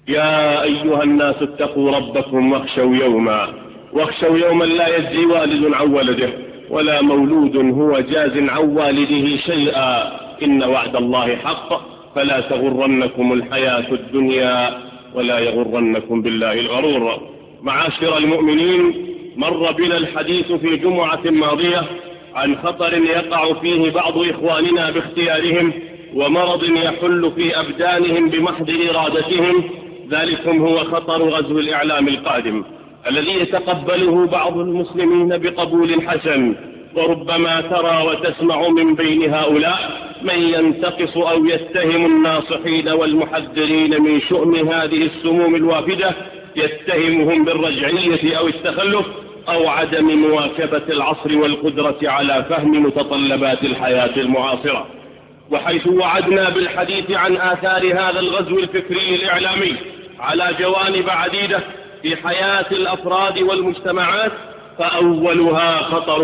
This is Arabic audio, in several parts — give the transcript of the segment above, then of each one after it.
يا أيها الناس اتقوا ربكم واخشوا يوما لا يجزي والد عن ولده ولا مولود هو جاز عن والده شيئا إن وعد الله حق فلا تغرنكم الحياة الدنيا ولا يغرنكم بالله الغرور. معاشر المؤمنين، مر بنا الحديث في جمعة ماضية عن خطر يقع فيه بعض إخواننا باختيارهم ومرض يحل في أبدانهم بمحض إرادتهم. ذلكم هو خطر غزو الإعلام القادم الذي يتقبله بعض المسلمين بقبول حسن، وربما ترى وتسمع من بين هؤلاء من ينتقص أو يتهم الناصحين والمحذرين من شؤم هذه السموم الوافدة، يتهمهم بالرجعية أو التخلف أو عدم مواكبة العصر والقدرة على فهم متطلبات الحياة المعاصرة. وحيث وعدنا بالحديث عن آثار هذا الغزو الفكري الإعلامي على جوانب عديدة في حياة الأفراد والمجتمعات، فأولها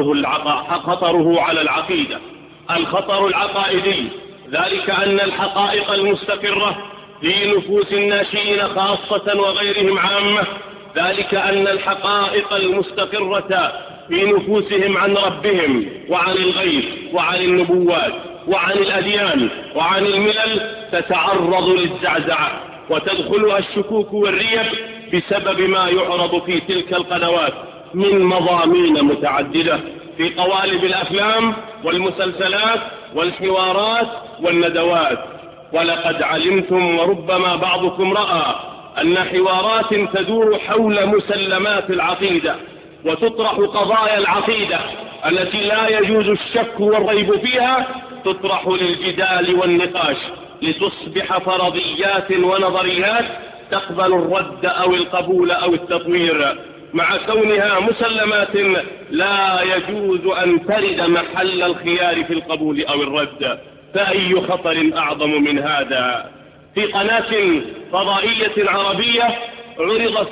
خطره على العقيدة. الخطر العقائدي، ذلك أن الحقائق المستقرة في نفوس الناشئين خاصة وغيرهم عامة، ذلك أن الحقائق المستقرة في نفوسهم عن ربهم وعن الغيب وعن النبوات وعن الأديان وعن الملل تتعرض للزعزعة وتدخلها الشكوك والريب بسبب ما يعرض في تلك القنوات من مضامين متعددة في قوالب الأفلام والمسلسلات والحوارات والندوات. ولقد علمتم وربما بعضكم رأى أن حوارات تدور حول مسلمات العقيدة وتطرح قضايا العقيدة التي لا يجوز الشك والريب فيها، تطرح للجدال والنقاش لتصبح فرضيات ونظريات تقبل الرد أو القبول أو التطوير، مع كونها مسلمات لا يجوز أن ترد محل الخيار في القبول أو الرد. فأي خطر أعظم من هذا؟ في قناة فضائية عربية عرض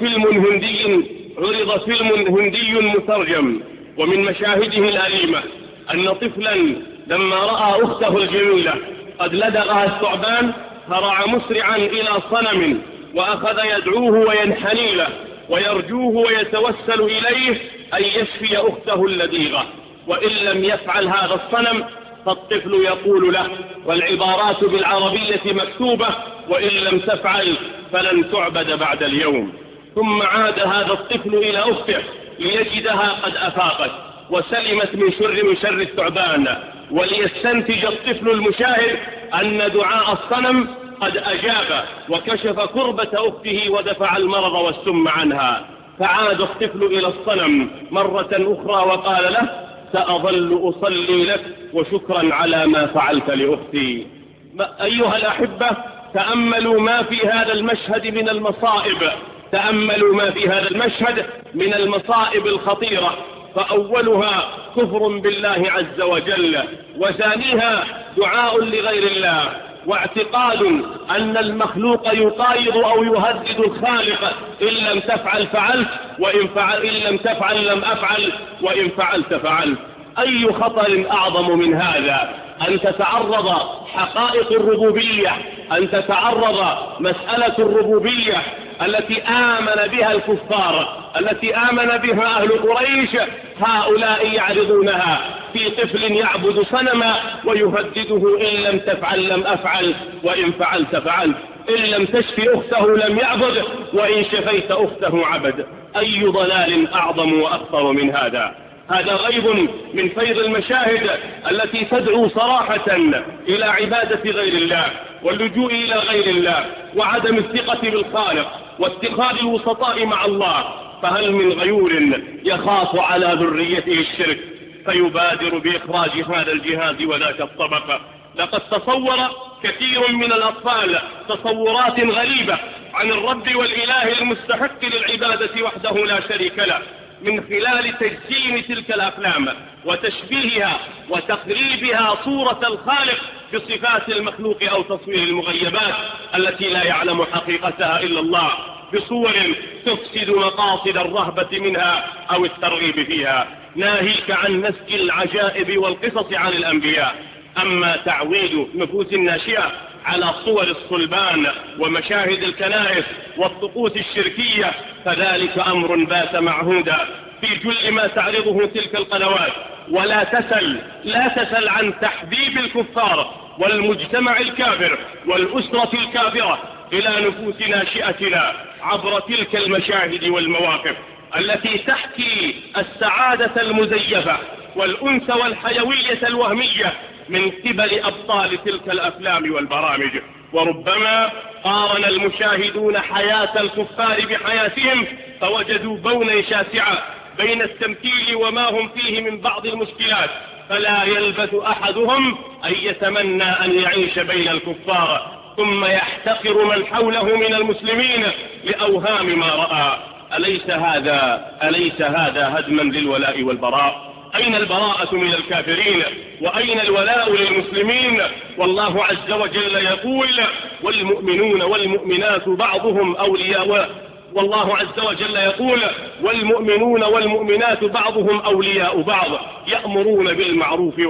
فيلم هندي مترجم، ومن مشاهده الأليمة أن طفلا لما رأى أخته الجميلة قد لدغها الثعبان هرع مسرعا إلى صنم وأخذ يدعوه وينحني له ويرجوه ويتوسل إليه أن يشفي أخته اللديغة، وإن لم يفعل هذا الصنم فالطفل يقول له، والعبارات بالعربية مكتوبة: وإن لم تفعل فلن تعبد بعد اليوم. ثم عاد هذا الطفل إلى أخته ليجدها قد أفاقت وسلمت من شر الثعبان، وليستنتج الطفل المشاهد أن دعاء الصنم قد أجاب وكشف كربة أخته ودفع المرض والسم عنها. فعاد الطفل إلى الصنم مرة أخرى وقال له: سأظل أصلي لك وشكرا على ما فعلت لأختي. أيها الأحبة، تأملوا ما في هذا المشهد من المصائب، تأملوا ما في هذا المشهد من المصائب الخطيرة. فأولها كفر بالله عز وجل، وثانيها دعاء لغير الله، واعتقاد أن المخلوق يقايض أو يهدد الخالق: إن لم تفعل فعلت، إن لم تفعل لم أفعل، وإن فعلت فعلت. أي خطر أعظم من هذا؟ أن تتعرض حقائق الربوبية، أن تتعرض مسألة الربوبية التي آمن بها الكفار، التي آمن بها أهل قريش، هؤلاء يعرضونها في طفل يعبد صنما ويهدده: إن لم تفعل لم أفعل، وإن فعلت فعلت، إن لم تشفي أخته لم يعبد، وإن شفيت أخته عبد. أي ضلال أعظم وأخطر من هذا؟ هذا غيب من فيض المشاهد التي تدعو صراحة إلى عبادة غير الله واللجوء إلى غير الله وعدم الثقة بالخالق واتخاذ الوسطاء مع الله. فهل من غيور يخاف على ذريته الشرك فيبادر بإخراج هذا الجهاز وذاك الطبقة؟ لقد تصور كثير من الأطفال تصورات غريبة عن الرب والإله المستحق للعبادة وحده لا شريك له، من خلال تجسيم تلك الأفلام وتشبيهها وتقريبها صورة الخالق بصفات المخلوق أو تصوير المغيبات التي لا يعلم حقيقتها إلا الله، بصور تفسد مقاصد الرهبة منها أو الترغيب فيها. ناهيك عن نسج العجائب والقصص عن الأنبياء. أما تعويد نفوس الناشئة على صور الصلبان ومشاهد الكنائس والطقوس الشركية، فذلك أمر بات معهودا في جل ما تعرضه تلك القنوات. لا تسل عن تحبيب الكفار والمجتمع الكافر والأسرة الكافرة إلى نفوس ناشئتنا عبر تلك المشاهد والمواقف التي تحكي السعادة المزيفة والأنس والحيوية الوهمية من قبل أبطال تلك الأفلام والبرامج. وربما قارن المشاهدون حياة الكفار بحياتهم فوجدوا بونا شاسعا بين التمثيل وما هم فيه من بعض المشكلات، فلا يلبث أحدهم أن يتمنى أن يعيش بين الكفار ثم يحتقر من حوله من المسلمين لأوهام ما رأى. أليس هذا هدما للولاء والبراء؟ أين البراءة من الكافرين وأين الولاء للمسلمين؟ والله عز وجل يقول والمؤمنون والمؤمنات بعضهم أولياء، والله عز وجل يقول والمؤمنون والمؤمنات بعضهم أولياء بعض يأمرون بالمعروف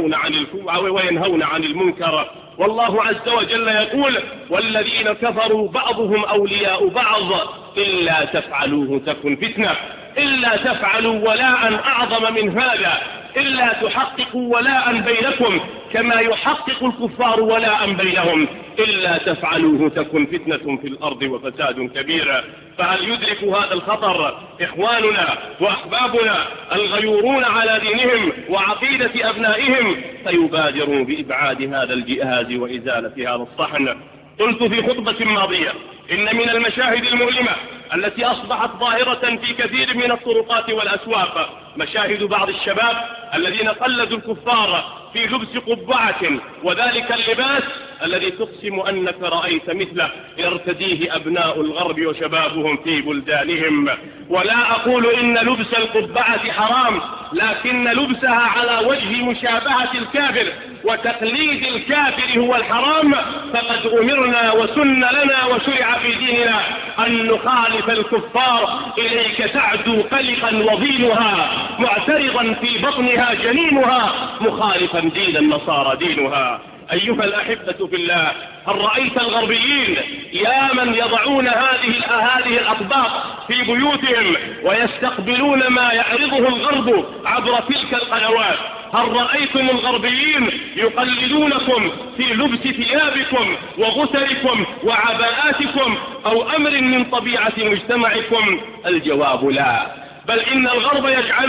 وينهون عن المنكر. والله عز وجل يقول والذين كفروا بعضهم أولياء بعض إلا تفعلوه تكن فتنة. إلا تفعلوا ولاء أعظم من هذا، إلا تحققوا ولاء بينكم كما يحقق الكفار ولاء بينهم، إلا تفعلوه تكن فتنة في الأرض وفساد كبير. فهل يدرك هذا الخطر إخواننا وأحبابنا الغيورون على دينهم وعقيدة أبنائهم فيبادروا بإبعاد هذا الجهاز وإزالة هذا الصحن؟ قلت في خطبة ماضية إن من المشاهد المؤلمة التي أصبحت ظاهرة في كثير من الطرقات والأسواق مشاهد بعض الشباب الذين قلدوا الكفار في لبس قبعة، وذلك اللباس الذي تقسم أنك رأيت مثله يرتديه أبناء الغرب وشبابهم في بلدانهم. ولا أقول إن لبس القبعة حرام، لكن لبسها على وجه مشابهة الكافر وتقليد الكافر هو الحرام. فقد أمرنا وسن لنا وشرع في ديننا أن نخالف الكفار إليك تعدو قلقا وضينها معترضا في بطنها جنينها مخالفا دين النصارى دينها. أيها الأحبة في الله، هل رأيت الغربيين يا من يضعون هذه الأطباق في بيوتهم ويستقبلون ما يعرضه الغرب عبر تلك القنوات؟ هل رأيتم الغربيين يقلدونكم في لبس ثيابكم وغتركم وعباءاتكم أو أمر من طبيعة مجتمعكم؟ الجواب لا، بل إن الغرب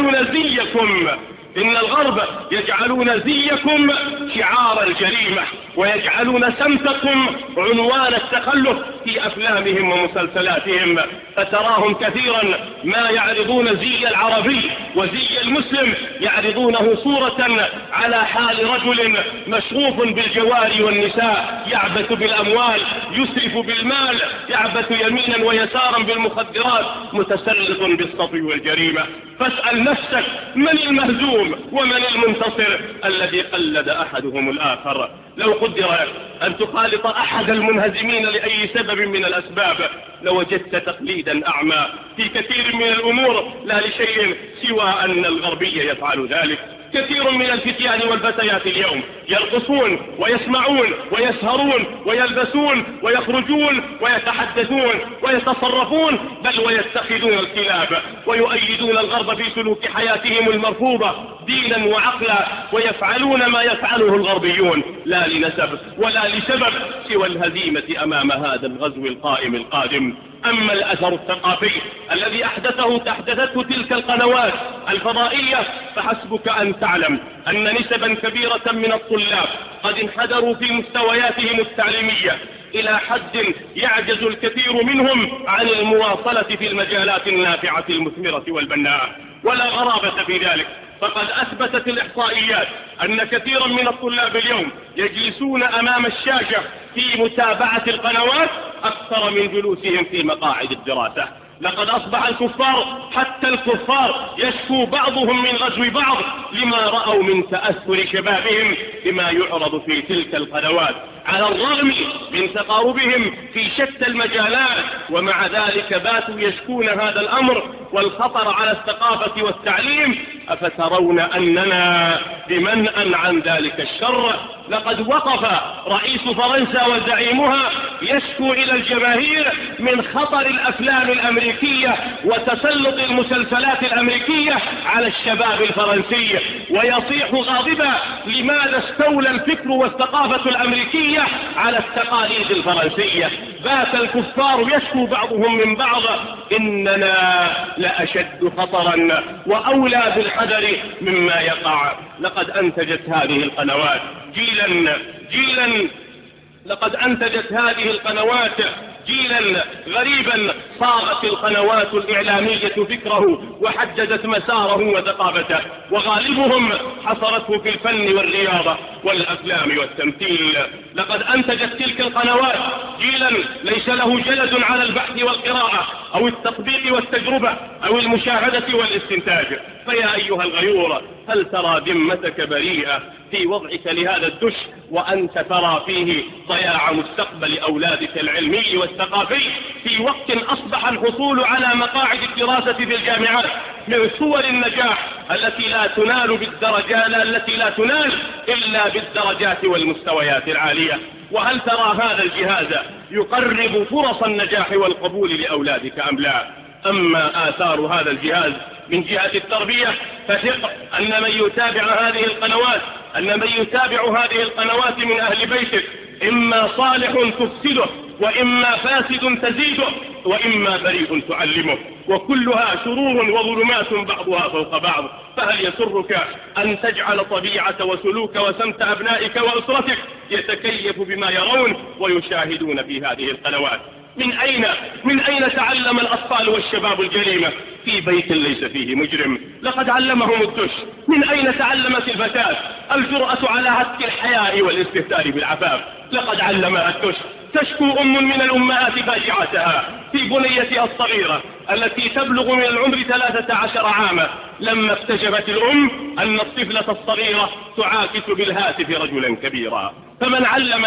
يجعلون زيكم شعار الجريمة، ويجعلون سمتكم عنوان التخلف في أفلامهم ومسلسلاتهم. فتراهم كثيرا ما يعرضون زي العربي وزي المسلم يعرضونه صورة على حال رجل مشغوف بالجواري والنساء يعبث بالأموال يسرف بالمال يعبث يمينا ويسارا بالمخدرات متسلط بالسطو والجريمة. فاسأل نفسك من المهزوم ومن المنتصر الذي قلد أحدهم الآخر؟ لو قدر أن تخالط أحد المنهزمين لأي سبب من الأسباب لوجدت تقليدا أعمى في كثير من الأمور، لا لشيء سوى أن الغربي يفعل ذلك. كثير من الفتيان والفتيات اليوم يرقصون ويسمعون ويسهرون ويلبسون ويخرجون ويتحدثون ويتصرفون بل ويتخذون الكلاب ويؤيدون الغرب في سلوك حياتهم المرفوضة دينا وعقلا، ويفعلون ما يفعله الغربيون لا لنسب ولا لسبب سوى الهزيمة أمام هذا الغزو القائم القادم. أما الأثر الثقافي الذي أحدثته تلك القنوات الفضائية فحسبك أن تعلم أن نسبا كبيرة من الطلاب قد انحدروا في مستوياتهم التعليمية إلى حد يعجز الكثير منهم عن المواصلة في المجالات النافعة المثمرة والبناءة. ولا غرابة في ذلك، فقد أثبتت الإحصائيات أن كثيرا من الطلاب اليوم يجلسون أمام الشاشة في متابعة القنوات أكثر من جلوسهم في مقاعد الدراسة. لقد أصبح الكفار حتى الكفار يشكو بعضهم من غزو بعض لما رأوا من تأثر شبابهم بما يعرض في تلك القنوات، على الرغم من تقاربهم في شتى المجالات، ومع ذلك باتوا يشكون هذا الأمر والخطر على الثقافة والتعليم أفترون أننا بمنأ عن ذلك الشر؟ لقد وقف رئيس فرنسا وزعيمها يشكو إلى الجماهير من خطر الأفلام الأمريكية وتسلط المسلسلات الأمريكية على الشباب الفرنسي، ويصيح غاضبا لماذا استولى الفكر والثقافة الأمريكية على التقاليد الفرنسية. بات الكفار يشكو بعضهم من بعض إننا لأشد خطرا وأولى بالحذر مما يقع. لقد أنتجت هذه القنوات جيلا غريبا صاغت القنوات الإعلامية فكره وحددت مساره وثقافته، وغالبهم حصرته في الفن والرياضة والأفلام والتمثيل. لقد أنتجت تلك القنوات جيلا ليس له جلد على البحث والقراءة أو التطبيق والتجربة أو المشاهدة والاستنتاج. فيا أيها الغيور، هل ترى ذمتك بريئة في وضعك لهذا الدش وأنت ترى فيه ضياع مستقبل أولادك العلمي والثقافي في وقت أصبح الحصول على مقاعد الدراسة في الجامعات من صور النجاح التي لا تنال إلا بالدرجات والمستويات العالية؟ وهل ترى هذا الجهاز يقرب فرص النجاح والقبول لأولادك أم لا؟ أما آثار هذا الجهاز من جهة التربية فثق أن من يتابع هذه القنوات من أهل بيتك إما صالح تفسده، وإما فاسد تزيده، وإما بريء تعلمه، وكلها شرور وظلمات بعضها فوق بعض. فهل يسرك أن تجعل طبيعة وسلوك وسمت أبنائك وأسرتك يتكيف بما يرون ويشاهدون في هذه القنوات؟ من أين تعلم الأطفال والشباب الجريمة؟ في بيت ليس فيه مجرم. لقد علمهم الدش. من أين تعلمت الفتاة الجرأة على هتك الحياء والاستهتار بالعفاف؟ لقد علمها الدش. تشكو أم من الأمهات فاجعتها في بنيتها الصغيرة التي تبلغ من العمر 13 عاما لما اكتشفت الأم أن الطفلة الصغيرة تعاكس بالهاتف رجلا كبيرا. فمن علم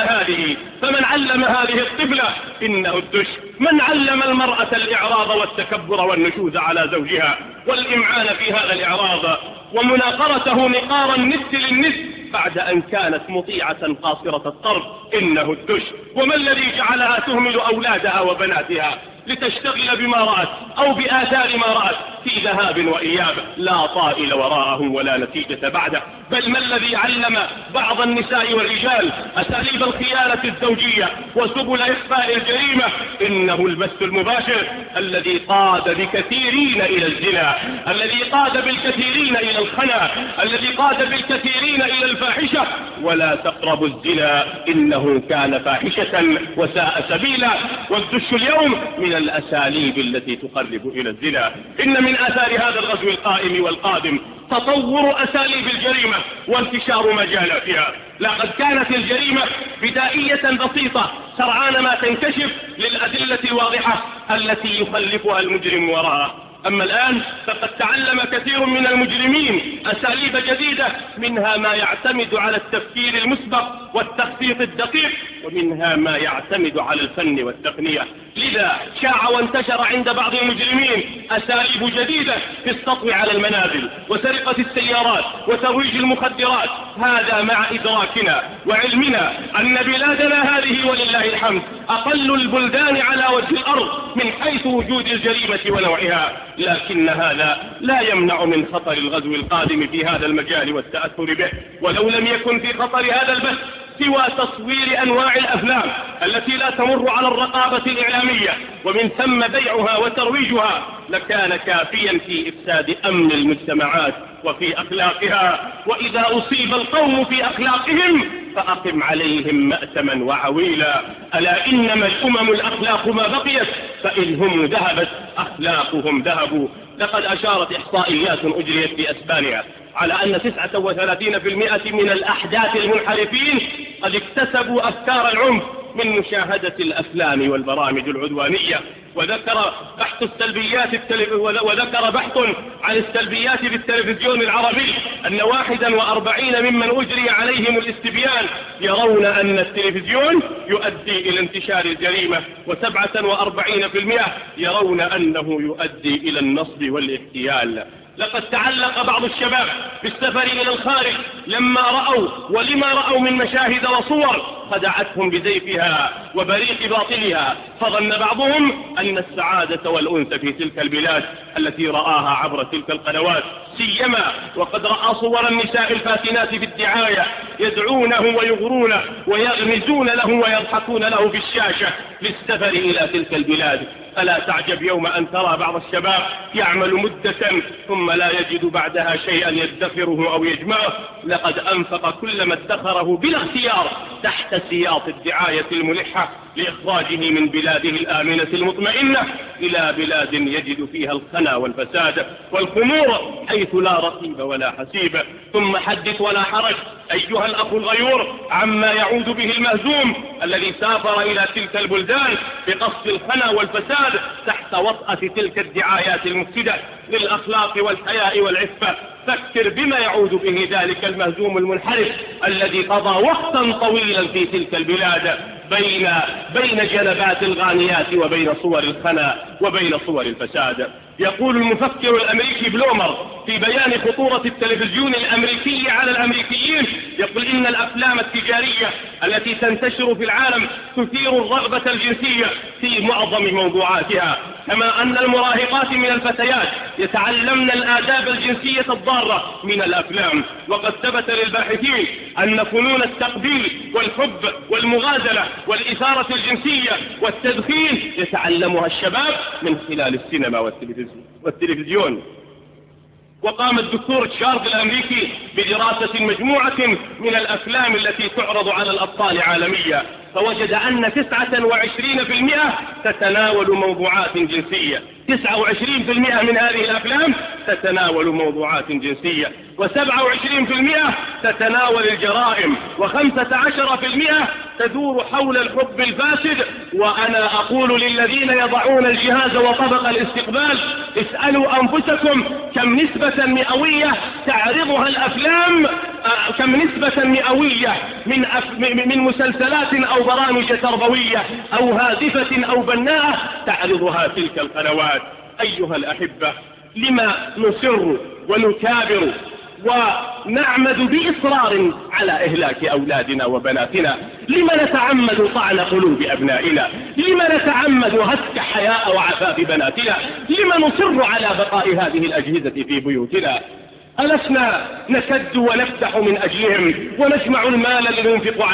هذه الطفلة إنه الدش. من علم المرأة الإعراض والتكبر والنشوز على زوجها والإمعان في هذا الإعراض ومناقرته نقار النس للنس بعد أن كانت مطيعة قاصرة الطرف؟ إنه الدش. وما الذي جعلها تهمل أولادها وبناتها لتشتغل بما رأت أو بآثار ما رأت في ذهاب وإياب لا طائل وراءه ولا نتيجة بعده؟ بل ما الذي علم بعض النساء والرجال أساليب الخيانة الزوجية وسبل إخفاء الجريمة؟ إنه البث المباشر الذي قاد بكثيرين إلى الزنا، الذي قاد بالكثيرين إلى الخنا، الذي قاد بالكثيرين إلى الفاحشة. ولا تقربوا الزنا إنه كان فاحشة وساء سبيلا. والدش اليوم من الأساليب التي تقرب إلى الزنا. إن من آثار هذا الغزو القائم والقادم تطور أساليب الجريمة وانتشار مجالاتها. لقد كانت الجريمة بدائية بسيطة سرعان ما تنكشف للأدلة الواضحة التي يخلفها المجرم وراءها. أما الآن فقد تعلم كثير من المجرمين أساليب جديدة، منها ما يعتمد على التفكير المسبق والتخطيط الدقيق، ومنها ما يعتمد على الفن والتقنية. لذا شاع وانتشر عند بعض المجرمين أساليب جديدة في السطو على المنازل وسرقة السيارات وترويج المخدرات. هذا مع إدراكنا وعلمنا أن بلادنا هذه ولله الحمد أقل البلدان على وجه الأرض من حيث وجود الجريمة ونوعها، لكن هذا لا يمنع من خطر الغزو القادم في هذا المجال والتأثر به. ولو لم يكن في خطر هذا البث سوى تصوير أنواع الأفلام التي لا تمر على الرقابة الإعلامية ومن ثم بيعها وترويجها لكان كافيا في إفساد أمن المجتمعات وفي أخلاقها. وإذا أصيب القوم في أخلاقهم فأقم عليهم مأتما وعويلا. ألا إنما الأمم الأخلاق ما بقيت، فإن هم ذهبت أخلاقهم ذهبوا. لقد أشارت إحصائيات أجريت في أسبانيا على أن 39% من الأحداث المنحرفين قد اكتسبوا أفكار العنف من مشاهدة الأفلام والبرامج العدوانية. وذكر بحث عن السلبيات في التلفزيون العربي أن 41 ممن أجري عليهم الاستبيان يرون أن التلفزيون يؤدي إلى انتشار الجريمة، و47% يرون أنه يؤدي إلى النصب والاغتيال. لقد تعلق بعض الشباب بالسفر إلى الخارج لما رأوا ولما رأوا من مشاهد وصور خدعتهم بزيفها وبريق باطلها، فظن بعضهم أن السعادة والأنس في تلك البلاد التي رآها عبر تلك القنوات، سيما وقد رأى صور النساء الفاتنات في الدعاية يدعونه ويغرونه ويغمزون له ويضحكون له في الشاشة للسفر إلى تلك البلاد. فلا تعجب يوم أن ترى بعض الشباب يعمل مدة ثم لا يجد بعدها شيئا يدخره أو يجمعه، لقد أنفق كل ما ادخره بلا اختيار تحت سياط الدعاية الملحة لإخراجه من بلاده الآمنة المطمئنة إلى بلاد يجد فيها الخنا والفساد والخمور حيث لا رقيب ولا حسيب. ثم حدث ولا حرج أيها الأخ الغيور عما يعود به المهزوم الذي سافر إلى تلك البلدان بقصد الخنا والفساد تحت وطأة تلك الدعايات المفسدة للأخلاق والحياء والعفة. فكر بما يعود به ذلك المهزوم المنحرف الذي قضى وقتا طويلا في تلك البلاد بين جنبات الغانيات وبين صور الخنا وبين صور الفساد. يقول المفكر الأمريكي بلومر في بيان خطورة التلفزيون الأمريكي على الأمريكيين، يقول إن الأفلام التجارية التي تنتشر في العالم تثير الرغبة الجنسية في معظم موضوعاتها، كما أن المراهقات من الفتيات يتعلمن الآداب الجنسية الضارة من الأفلام. وقد ثبت للباحثين أن فنون التقبيل والحب والمغازلة والإثارة الجنسية والتدخين يتعلمها الشباب من خلال السينما والتلفزيون. وقام الدكتور تشارد الأمريكي بدراسة مجموعة من الأفلام التي تعرض على الأطفال عالميا، فوجد أن 29% تتناول موضوعات جنسية، 29% من هذه الأفلام تتناول موضوعات جنسية، و27% تتناول الجرائم، و15% تدور حول الحب الفاسد. وأنا أقول للذين يضعون الجهاز وطبق الاستقبال اسألوا أنفسكم كم نسبة مئوية تعرضها الأفلام، كم نسبة مئوية من مسلسلات أو برامج تربوية أو هادفة أو بناءة تعرضها تلك القنوات. أيها الأحبة، لما نصر ونكابر ونعمد بإصرار على إهلاك أولادنا وبناتنا؟ لما نتعمد طعن قلوب أبنائنا؟ لما نتعمد هتك حياء وعفاف بناتنا؟ لما نصر على بقاء هذه الأجهزة في بيوتنا؟ ألسنا نكد ونفتح من أجلهم ونجمع المال لننفق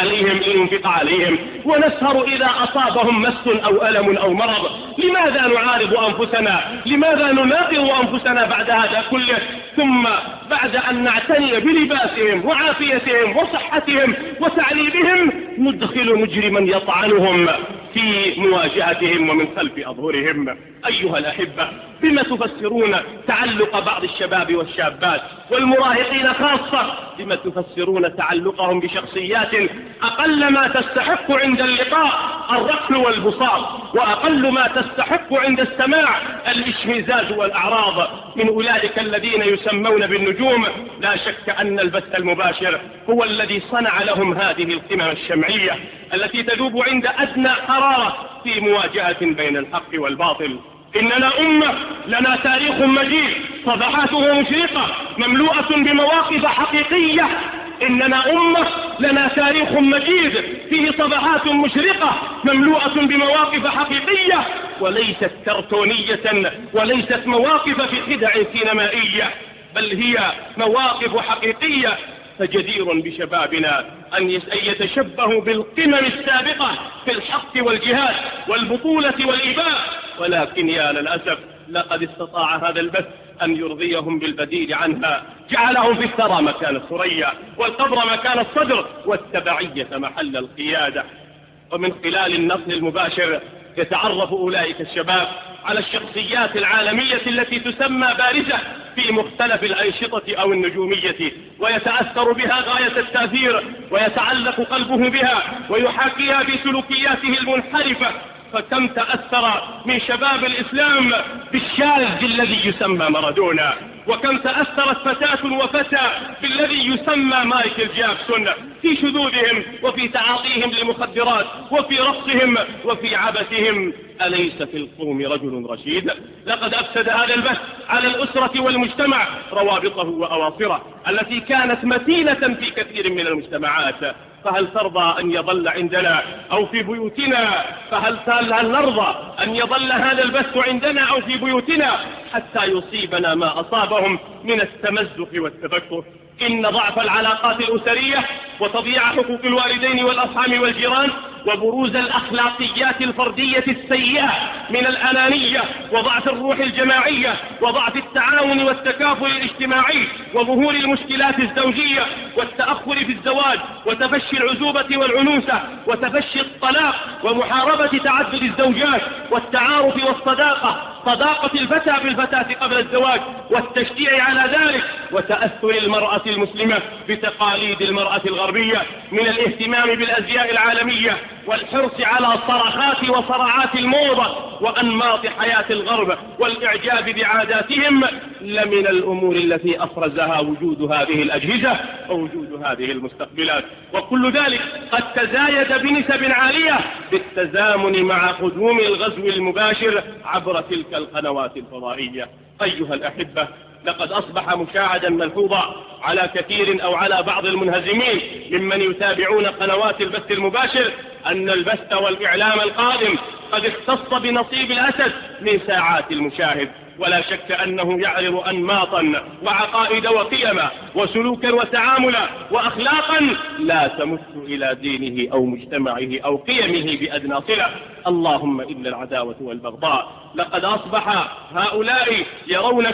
عليهم ونسهر إذا أصابهم مس أو ألم أو مرض؟ لماذا نعارض أنفسنا؟ لماذا نناقض أنفسنا بعد هذا كله؟ ثم بعد أن نعتني بلباسهم وعافيتهم وصحتهم وتعليمهم ندخل مجرما يطعنهم في مواجهتهم ومن خلف أظهرهم. أيها الأحبة، بما تفسرون تعلق بعض الشباب والشابات والمراهقين خاصة؟ بما تفسرون تعلقهم بشخصيات أقل ما تستحق عند اللقاء الركل والبساط، وأقل ما تستحق عند السماع الاشمئزاز والأعراض من أولئك الذين يسمون بالنجوم؟ لا شك أن البث المباشر هو الذي صنع لهم هذه القمم الشمعية التي تذوب عند أدنى حرارة في مواجهة بين الحق والباطل. إننا أمة لنا تاريخ مجيد صفحاته مشرقة مملوءة بمواقف حقيقية. إننا أمة لنا تاريخ مجيد فيه صفحات مشرقة مملوءة بمواقف حقيقية وليست كرتونية وليست مواقف في خدع سينمائية، بل هي مواقف حقيقية. فجدير بشبابنا أن يتشبهوا بالقمم السابقة في الحق والجهاد والبطولة والإباء، ولكن يا للأسف لقد استطاع هذا البث أن يرضيهم بالبديل عنها، جعلهم في الثرى مكان الثريا والقبر مكان الصدر والتبعية محل القيادة. ومن خلال النقل المباشر يتعرف أولئك الشباب على الشخصيات العالمية التي تسمى بارزة في مختلف الأنشطة أو النجومية، ويتأثر بها غاية التأثير ويتعلق قلبه بها ويحاكيها في سلوكياته المنحرفة. فكم تأثر من شباب الإسلام بالشاذ الذي يسمى مارادونا، وكم تأثرت فتاة وفتى بالذي يسمى مايكل جاكسون في شذوذهم وفي تعاطيهم للمخدرات وفي رقصهم وفي عبثهم. أليس في القوم رجل رشيد؟ لقد أفسد هذا البث على الأسرة والمجتمع روابطه وأواصره التي كانت متينة في كثير من المجتمعات. فهل ترضى أن يظل عندنا أو في بيوتنا؟ فهل نرضى أن يظل هذا البث عندنا أو في بيوتنا حتى يصيبنا ما أصابهم من التمزق والتفكك؟ إن ضعف العلاقات الأسرية وتضييع حقوق الوالدين والأرحام والجيران وبروز الأخلاقيات الفردية السيئة من الأنانية وضعف الروح الجماعية وضعف التعاون والتكافل الاجتماعي وظهور المشكلات الزوجية والتأخر في الزواج وتفشي العزوبة والعنوسة وتفشي الطلاق ومحاربة تعدد الزوجات والتعارف والصداقة، صداقة الفتى بالفتاة قبل الزواج والتشجيع على ذلك، وتأثر المرأة المسلمة بتقاليد المرأة الغربية من الاهتمام بالأزياء العالمية والحرص على صرخات وصرعات الموضة وأنماط حياة الغرب والإعجاب بعاداتهم لمن الأمور التي أفرزها وجود هذه الأجهزة ووجود هذه المستقبلات. وكل ذلك قد تزايد بنسب عالية بالتزامن مع قدوم الغزو المباشر عبر تلك القنوات الفضائية. أيها الأحبة، لقد أصبح مشاهدا ملحوظا على كثير أو على بعض المنهزمين ممن يتابعون قنوات البث المباشر أن البث والإعلام القادم قد اختص بنصيب الأسد من ساعات المشاهد، ولا شك أنه يعرض أنماطا وعقائد وقيما وسلوكا وتعاملا وأخلاقا لا تمت إلى دينه أو مجتمعه أو قيمه بأدنى صلة. اللهم إلا العداوة والبغضاء. لقد أصبح هؤلاء يرون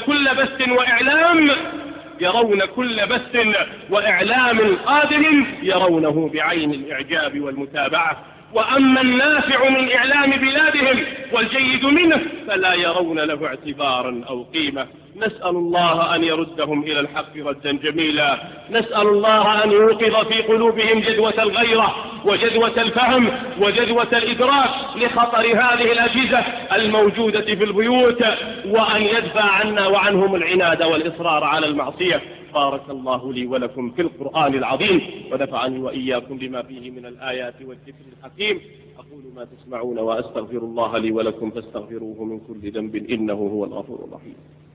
كل بث وإعلام قادم يرونه بعين الإعجاب والمتابعة، وأما النافع من إعلام بلادهم والجيد منه فلا يرون له اعتبارا أو قيمة. نسأل الله أن يردهم إلى الحق ردا جميلا. نسأل الله أن يوقظ في قلوبهم جدوة الغيرة وجدوة الفهم وجدوة الإدراك لخطر هذه الأجهزة الموجودة في البيوت، وأن يدفع عنا وعنهم العناد والإصرار على المعصية. بارك الله لي ولكم في القرآن العظيم، ونفعني وإياكم بما فيه من الآيات والذكر الحكيم. أقول ما تسمعون وأستغفر الله لي ولكم فاستغفروه من كل ذنب إنه هو الغفور الرحيم.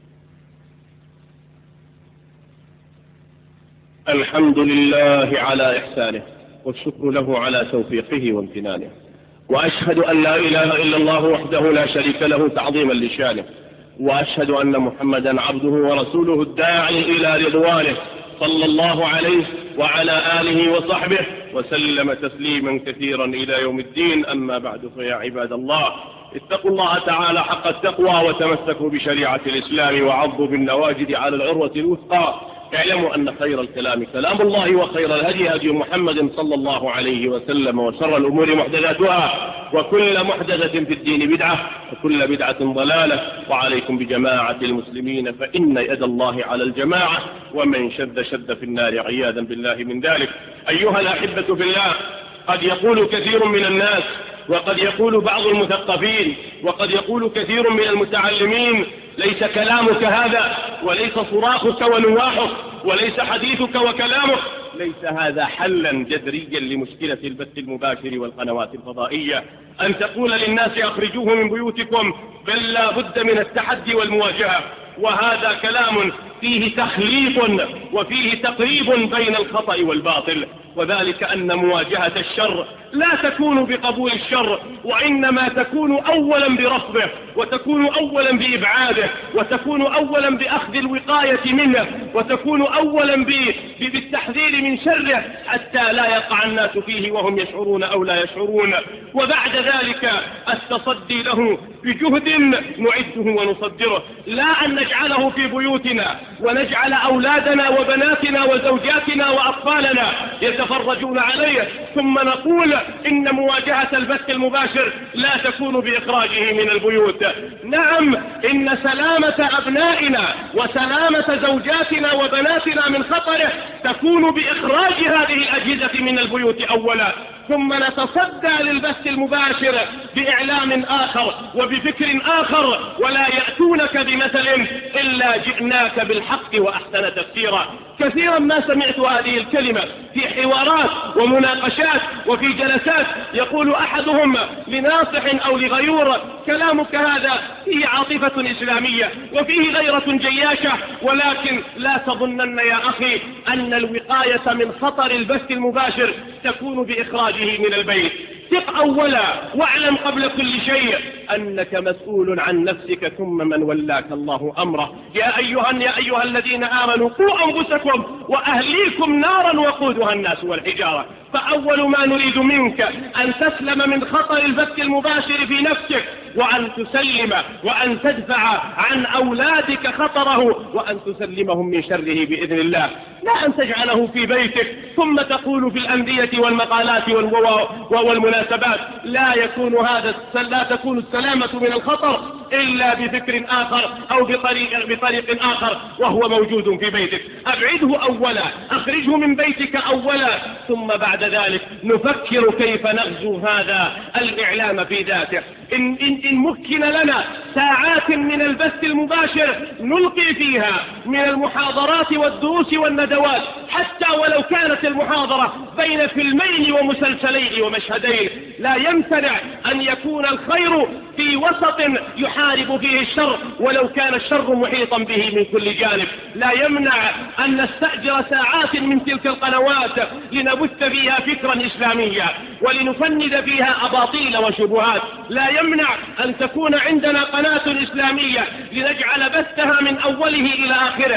الحمد لله على إحسانه، والشكر له على توفيقه وامتنانه، وأشهد أن لا إله إلا الله وحده لا شريك له تعظيما لشانه، وأشهد أن محمدا عبده ورسوله الداعي إلى رضوانه صلى الله عليه وعلى آله وصحبه وسلم تسليما كثيرا إلى يوم الدين. أما بعد، فيا عباد الله، اتقوا الله تعالى حق التقوى وتمسكوا بشريعة الإسلام وعضوا بالنواجذ على العروة الوثقى. اعلموا أن خير الكلام كلام الله، وخير الهدي هدي محمد صلى الله عليه وسلم، وشر الأمور محدثاتها، وكل محدثة في الدين بدعة، وكل بدعة ضلالة. وعليكم بجماعة المسلمين فإن يد الله على الجماعة، ومن شد في النار عياذا بالله من ذلك. أيها الأحبة في الله، قد يقول كثير من الناس، وقد يقول بعض المثقفين، وقد يقول كثير من المتعلمين: ليس كلامك هذا، وليس صراخك ونواحك، وليس حديثك وكلامك، ليس هذا حلا جذريا لمشكلة البث المباشر والقنوات الفضائية أن تقول للناس أخرجوه من بيوتكم، بل لا بد من التحدي والمواجهة. وهذا كلام فيه تخليط وفيه تقريب بين الخطأ والباطل، وذلك أن مواجهة الشر لا تكون بقبول الشر، وإنما تكون أولا برفضه، وتكون أولا بإبعاده، وتكون أولا بأخذ الوقاية منه، وتكون أولا بالتحذير من شره حتى لا يقع الناس فيه وهم يشعرون أو لا يشعرون، وبعد ذلك التصدي له بجهد نعده ونصدره، لا أن نجعله في بيوتنا ونجعل أولادنا وبناتنا وزوجاتنا وأطفالنا يتفرجون عليه ثم نقول إن مواجهة البث المباشر لا تكون بإخراجه من البيوت. نعم، إن سلامة أبنائنا وسلامة زوجاتنا وبناتنا من خطره تكون بإخراج هذه الأجهزة من البيوت أولا، ثم نتصدى للبث المباشر بإعلام آخر وبفكر آخر، ولا يأتونك بمثل إلا جئناك بالحق وأحسن تفسيرا. كثيرا ما سمعت هذه الكلمة في حوارات ومناقشات وفي جلسات، يقول أحدهم لناصح أو لغيور: كلامك هذا فيه عاطفة إسلامية وفيه غيرة جياشة، ولكن لا تظنن يا أخي أن الوقاية من خطر البث المباشر تكون بإخراجه من البيت. ثق أولا واعلم قبل كل شيء أنك مسؤول عن نفسك ثم من ولاك الله أمره. يا أيها الذين آمنوا قوا أنفسكم وأهليكم نارا وقودها الناس والحجارة. فأول ما نريد منك أن تسلم من خطر البث المباشر في نفسك، وأن تسلم وأن تدفع عن أولادك خطره، وأن تسلمهم من شره بإذن الله. لا أن تجعله في بيتك ثم تقول في الأندية والمقالات والمناسبات. لا تكون السلامة من الخطر إلا بفكر آخر أو بطريق آخر وهو موجود في بيتك. أبعده أولا، أخرجه من بيتك أولا، ثم بعد ذلك نفكر كيف نغزو هذا الإعلام في ذاته. إن مكن لنا ساعات من البث المباشر نلقي فيها من المحاضرات والدروس والندوات، حتى ولو كانت المحاضرة بين فيلمين ومسلسلين ومشهدين، لا يمتنع أن يكون الخير في وسط يحارب فيه الشر ولو كان الشر محيطا به من كل جانب. لا يمنع أن نستأجر ساعات من تلك القنوات لنبث فيها فكرا إسلاميا ولنفند فيها أباطيل وشبهات. لا يمنع أن تكون عندنا قناة إسلامية لنجعل بثها من أوله إلى آخره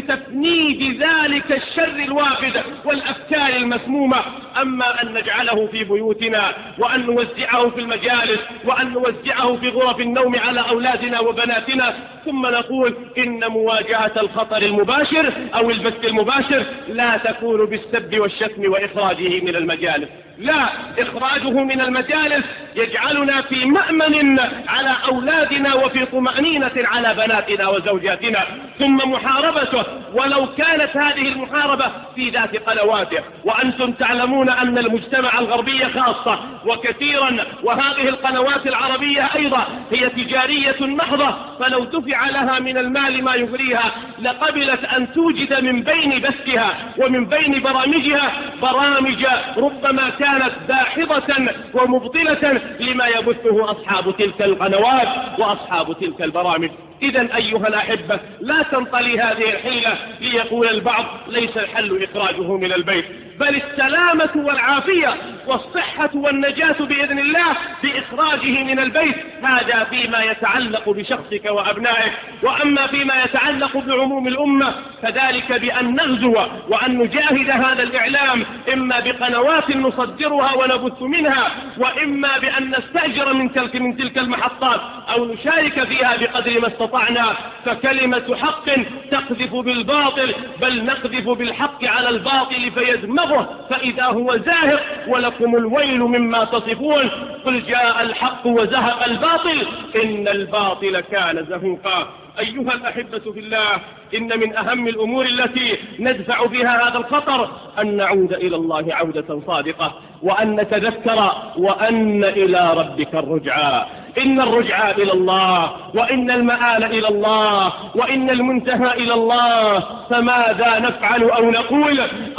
لتفنيد ذلك الشر الوافد والأفكار المسمومة. أما أن نجعله في بيوتنا وأن نوزعه في المجالس وأن نوزعه في غرف النوم على أولادنا وبناتنا ثم نقول إن مواجهة الخطر المباشر أو البث المباشر لا تكون بالسب والشتم وإخراجه من المجالس، لا، إخراجه من المجالس يجعلنا في مأمن على أولادنا وفي طمأنينة على بناتنا وزوجاتنا، ثم محاربته ولو كانت هذه المحاربة في ذات قنواته. وأنتم تعلمون أن المجتمع الغربي خاصة وكثيرا، وهذه القنوات العربية أيضا هي تجارية محضة، فلو دفع لها من المال ما يغريها لقبلت أن توجد من بين بثها ومن بين برامجها برامج ربما كانت داحضة ومبطلة لما يبثه أصحاب تلك القنوات وأصحاب تلك البرامج. إذا أيها الأحبة لا تنطلي هذه الحيلة ليقول البعض ليس الحل إخراجه من البيت، بل السلامة والعافية والصحة والنجاة بإذن الله بإخراجه من البيت. هذا فيما يتعلق بشخصك وأبنائك، وأما فيما يتعلق بعموم الأمة فذلك بأن نغزو وأن نجاهد هذا الإعلام إما بقنوات نصدرها ونبث منها، وإما بأن نستأجر من تلك المحطات أو نشارك فيها بقدر ما استطعنا. فكلمة حق تقذف بالباطل، بل نقذف بالحق على الباطل فيدمغه فإذا هو زاهق، ولكم الويل مما تصفون. قل جاء الحق وزهق الباطل إن الباطل كان زهوقا. أيها الأحبة في الله، إن من أهم الأمور التي ندفع بها هذا الخطر أن نعود إلى الله عودة صادقة، وأن نتذكر وأن إلى ربك الرجعى. إن الرجعى إلى الله، وإن المآل إلى الله، وإن المنتهى إلى الله. فماذا نفعل أو نقول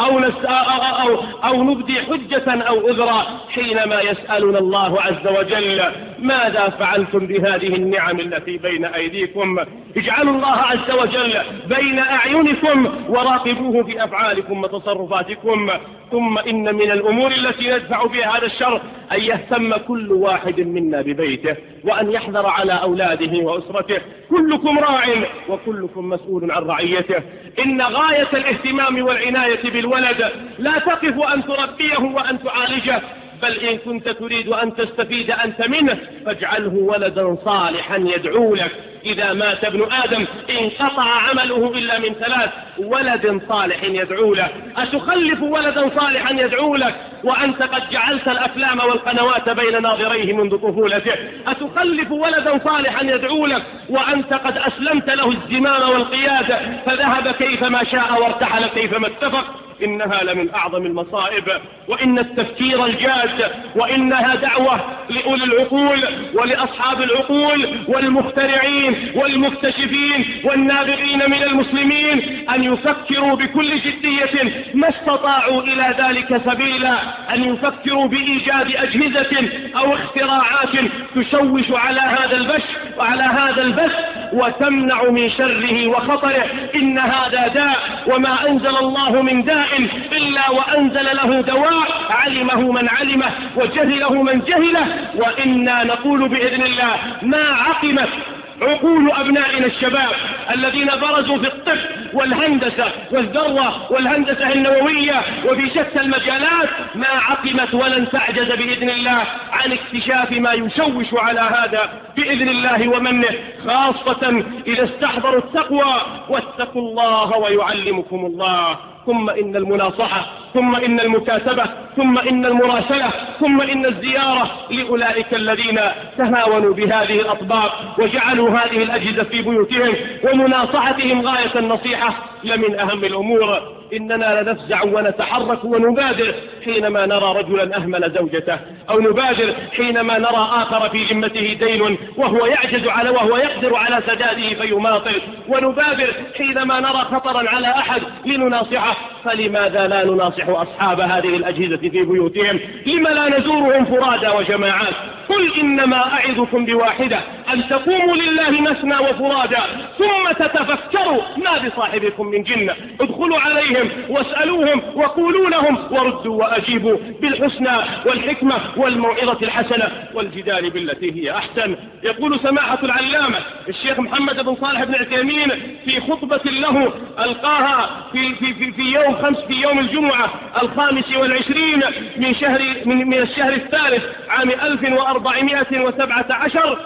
أو نبدي حجة أو عذرا حينما يسألنا الله عز وجل ماذا فعلتم بهذه النعم التي بين أيديكم؟ اجعلوا الله عز وجل بين أعينكم وراقبوه في أفعالكم وتصرفاتكم. ثم إن من الأمور التي ندفع بها هذا الشر أن يهتم كل واحد منا ببيته، وأن يحذر على أولاده وأسرته. كلكم راع وكلكم مسؤول عن رعيته. إن غاية الاهتمام والعناية بالولد لا تقف أن تربيه وأن تعالجه، بل إن كنت تريد أن تستفيد أنت منه فاجعله ولدا صالحا يدعو لك. إذا مات ابن آدم انقطع عمله إلا من ثلاث: ولد صالح يدعو له. أتخلف ولدا صالحا يدعو لك وأنت قد جعلت الأفلام والقنوات بين ناظريه منذ طفولته؟ أتخلف ولدا صالحا يدعو لك وأنت قد أسلمت له الزمام والقيادة فذهب كيفما شاء وارتحل كيفما اتفق؟ إنها لمن أعظم المصائب. وإن التفكير الجاد وإنها دعوة لأولي العقول ولأصحاب العقول والمخترعين والمكتشفين والنابغين من المسلمين أن يفكروا بكل جدية ما استطاعوا إلى ذلك سبيلا، أن يفكروا بإيجاد أجهزة أو اختراعات تشوش على هذا البث وتمنع من شره وخطره. إن هذا داء، وما أنزل الله من داء إلا وأنزل له دواء علمه من علمه وجهله من جهله. وإنا نقول بإذن الله ما عقمت عقول أبنائنا الشباب الذين برزوا في الطب والهندسة والذرة والهندسة النووية وفي شتى المجالات، ما عقمت ولن تعجز بإذن الله عن اكتشاف ما يشوش على هذا بإذن الله ومنه، خاصة إذا استحضروا التقوى واتقوا الله ويعلمكم الله. ثم إن المناصحة، ثم إن المكاتبة، ثم إن المراسلة، ثم إن الزيارة لأولئك الذين تهاونوا بهذه الأطباق وجعلوا هذه الأجهزة في بيوتهم ومناصحتهم غاية النصيحة لمن أهم الأمور. إننا لنفزع ونتحرك ونبادر حينما نرى رجلا أهمل زوجته، أو نبادر حينما نرى آخر في ذمته دين وهو يقدر على سداده فيماطل، ونبادر حينما نرى خطرا على أحد لنناصحه. فلماذا لا نناصح أصحاب هذه الأجهزة في بيوتهم؟ لما لا نزورهم فرادى وجماعات؟ قل إنما أعظكم بواحدة أن تقوموا لله مثنى وفرادى ثم تتفكروا ما بصاحبكم من جنة. ادخلوا عليهم واسألوهم وقولوا لهم وردوا وأجيبوا بالحسنى والحكمة والموعظة الحسنة والجدال بالتي هي أحسن. يقول سماحة العلامة الشيخ محمد بن صالح بن عثيمين في خطبة له ألقاها في يوم الجمعة 25 من الشهر الثالث عام 1417،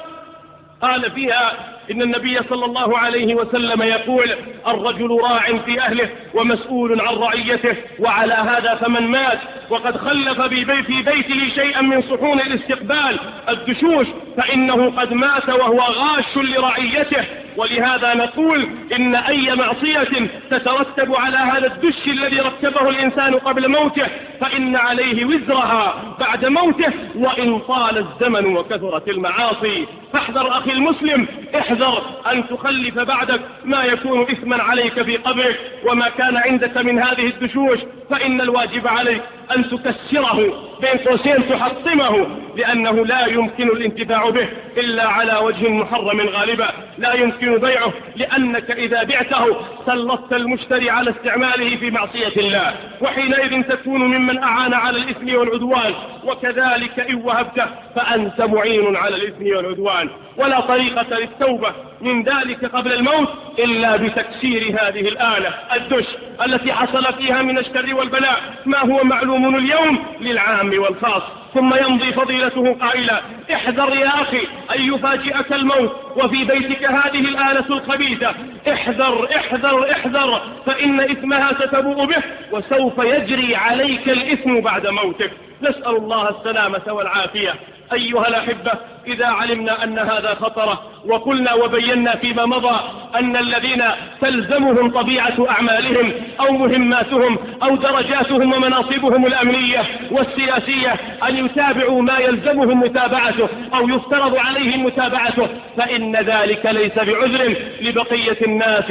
قال فيها إن النبي صلى الله عليه وسلم يقول: الرجل راع في أهله ومسؤول عن رعيته، وعلى هذا فمن مات وقد خلف في بيته شيئا من صحون الاستقبال الدشوش فإنه قد مات وهو غاش لرعيته. ولهذا نقول إن أي معصية تترتب على هذا الدش الذي رتبه الإنسان قبل موته فإن عليه وزرها بعد موته وإن طال الزمن وكثرت المعاصي. فاحذر أخي المسلم، احذر أن تخلف بعدك ما يكون إثما عليك في قبرك. وما كان عندك من هذه الدشوش فإن الواجب عليك أن تكسره، بين قوسين تحطمه، لأنه لا يمكن الانتفاع به إلا على وجه محرم غالبا، لا يمكن بيعه، لأنك إذا بعته سلطت المشتري على استعماله في معصية الله، وحينئذ تكون ممن أعان على الإثم والعدوان. وكذلك إن وهبته فأنت معين على الإثم والعدوان. ولا طريقة للتوبة من ذلك قبل الموت إلا بتكسير هذه الآلة الدش التي حصل فيها من الشر والبلاء ما هو معلوم اليوم للعام والخاص. ثم يمضي فضيلته قائلا: احذر يا أخي أن يفاجئك الموت وفي بيتك هذه الآلة الخبيثة، احذر احذر احذر، فإن إثمها ستبوء به وسوف يجري عليك الإثم بعد موتك. نسأل الله السلامة والعافية. أيها الأحبة، إذا علمنا أن هذا خطر، وقلنا وبينا فيما مضى أن الذين تلزمهم طبيعة أعمالهم أو مهماتهم أو درجاتهم ومناصبهم الأمنية والسياسية أن يتابعوا ما يلزمهم متابعته أو يفترض عليهم متابعته، فإن ذلك ليس بعذر لبقية الناس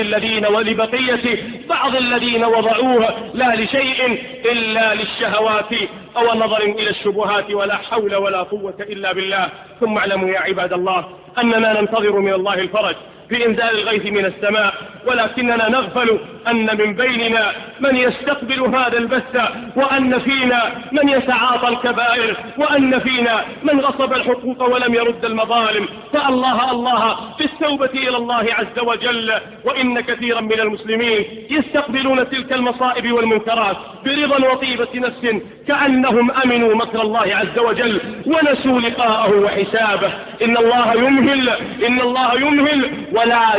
ولبقية بعض الذين وضعوه لا لشيء إلا للشهوات أو نظر إلى الشبهات، ولا حول ولا قوة إلا بالله. ثم اعلموا يا عباد الله أننا ننتظر من الله الفرج في إنزال الغيث من السماء، ولكننا نغفل أن من بيننا من يستقبل هذا البث، وأن فينا من يتعاطى الكبائر، وأن فينا من غصب الحقوق ولم يرد المظالم. فالله الله في التوبة إلى الله عز وجل. وإن كثيرا من المسلمين يستقبلون تلك المصائب والمنكرات برضا وطيبة نفس كأنهم أمنوا مكر الله عز وجل ونسوا لقاءه وحسابه. إن الله يمهل ولا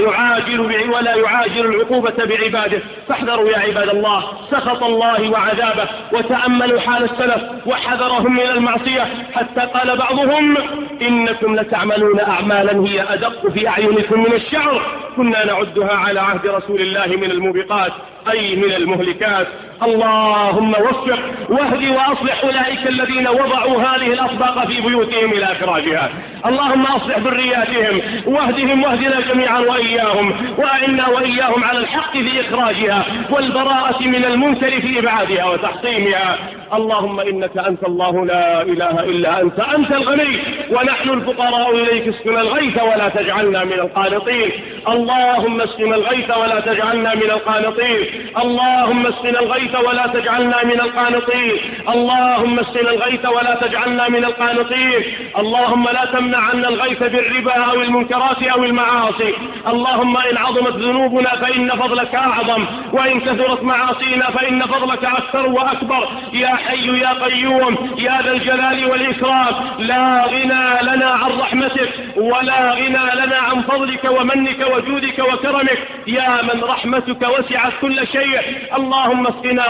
يعاجل العقوبة بعباده. فاحذروا يا عباد الله سخط الله وعذابه، وتأملوا حال السلف وحذرهم من المعصية، حتى قال بعضهم: إنكم لتعملون أعمالا هي أدق في أعينكم من الشعر كنا نعدها على عهد رسول الله من الموبقات. أي من المهلكات. اللهم وفق واهد وأصلح أولئك الذين وضعوا هذه الأطباق في بيوتهم إلى إخراجها. اللهم أصلح ذرياتهم واهدهم واهدنا جميعا وإياهم، وأعنا وإياهم على الحق في إخراجها والبراءة من المنكر في إبعادها وتحطيمها. اللهم إنك أنت الله لا إله إلا أنت، أنت الغني ونحن الفقراء إليك، اسقنا الغيث ولا تجعلنا من القانطين. اللهم اسقنا الغيث ولا تجعلنا من القانطين. اللهم اسقنا الغيث ولا تجعلنا من القانطين. اللهم اسقنا الغيث ولا تجعلنا من القانطين. اللهم لا تمنع عنا الغيث بالربا أو المنكرات أو المعاصي. اللهم إن عظمت ذنوبنا فإن فضلك أعظم، وإن كثرت معاصينا فإن فضلك أكثر وأكبر. يا حي يا قيوم يا ذا الجلال والإكرام، لا غنى لنا عن رحمتك ولا غنى لنا عن فضلك ومنك وجودك وكرمك، يا من رحمتك وسعت كل شيء. اللهم اسقنا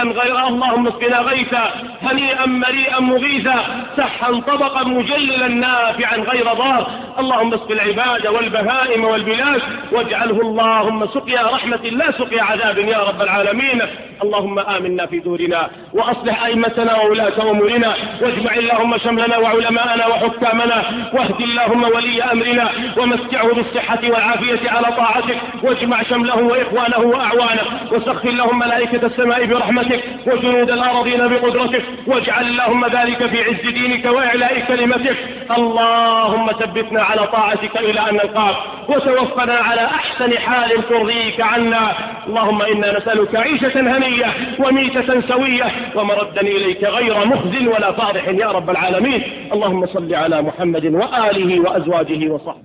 غيثا هنيئا مريئا مغيثا، سحا طبقا مجللا نافعا غير ضار. اللهم اسق العباد والبهائم والبلاد، واجعله اللهم سقيا رحمة لا سقيا عذاب يا رب العالمين. اللهم آمنا في دورنا وأصلح أئمتنا وولاة أمورنا، واجمع اللهم شملنا وعلماءنا وحكامنا، واهد اللهم ولي أمرنا ومتعه بالصحة والعافية على طاعتك، واجمع شمله وإخوانه وأعوانه، وسخر اللهم ملائكة السماء برحمتك وجنود الأرضين بقدرتك، واجعل اللهم ذلك في عز دينك وإعلاء كلمتك. اللهم ثبتنا على طاعتك إلى أن نلقاك، وتوفنا على أحسن حال ترضيك عنا. اللهم إنا نسألك عيشة هنية وميتة سوية ومردا إليك غير مخزن ولا فاضح يا رب العالمين. اللهم صل على محمد وآله وأزواجه وصحبه.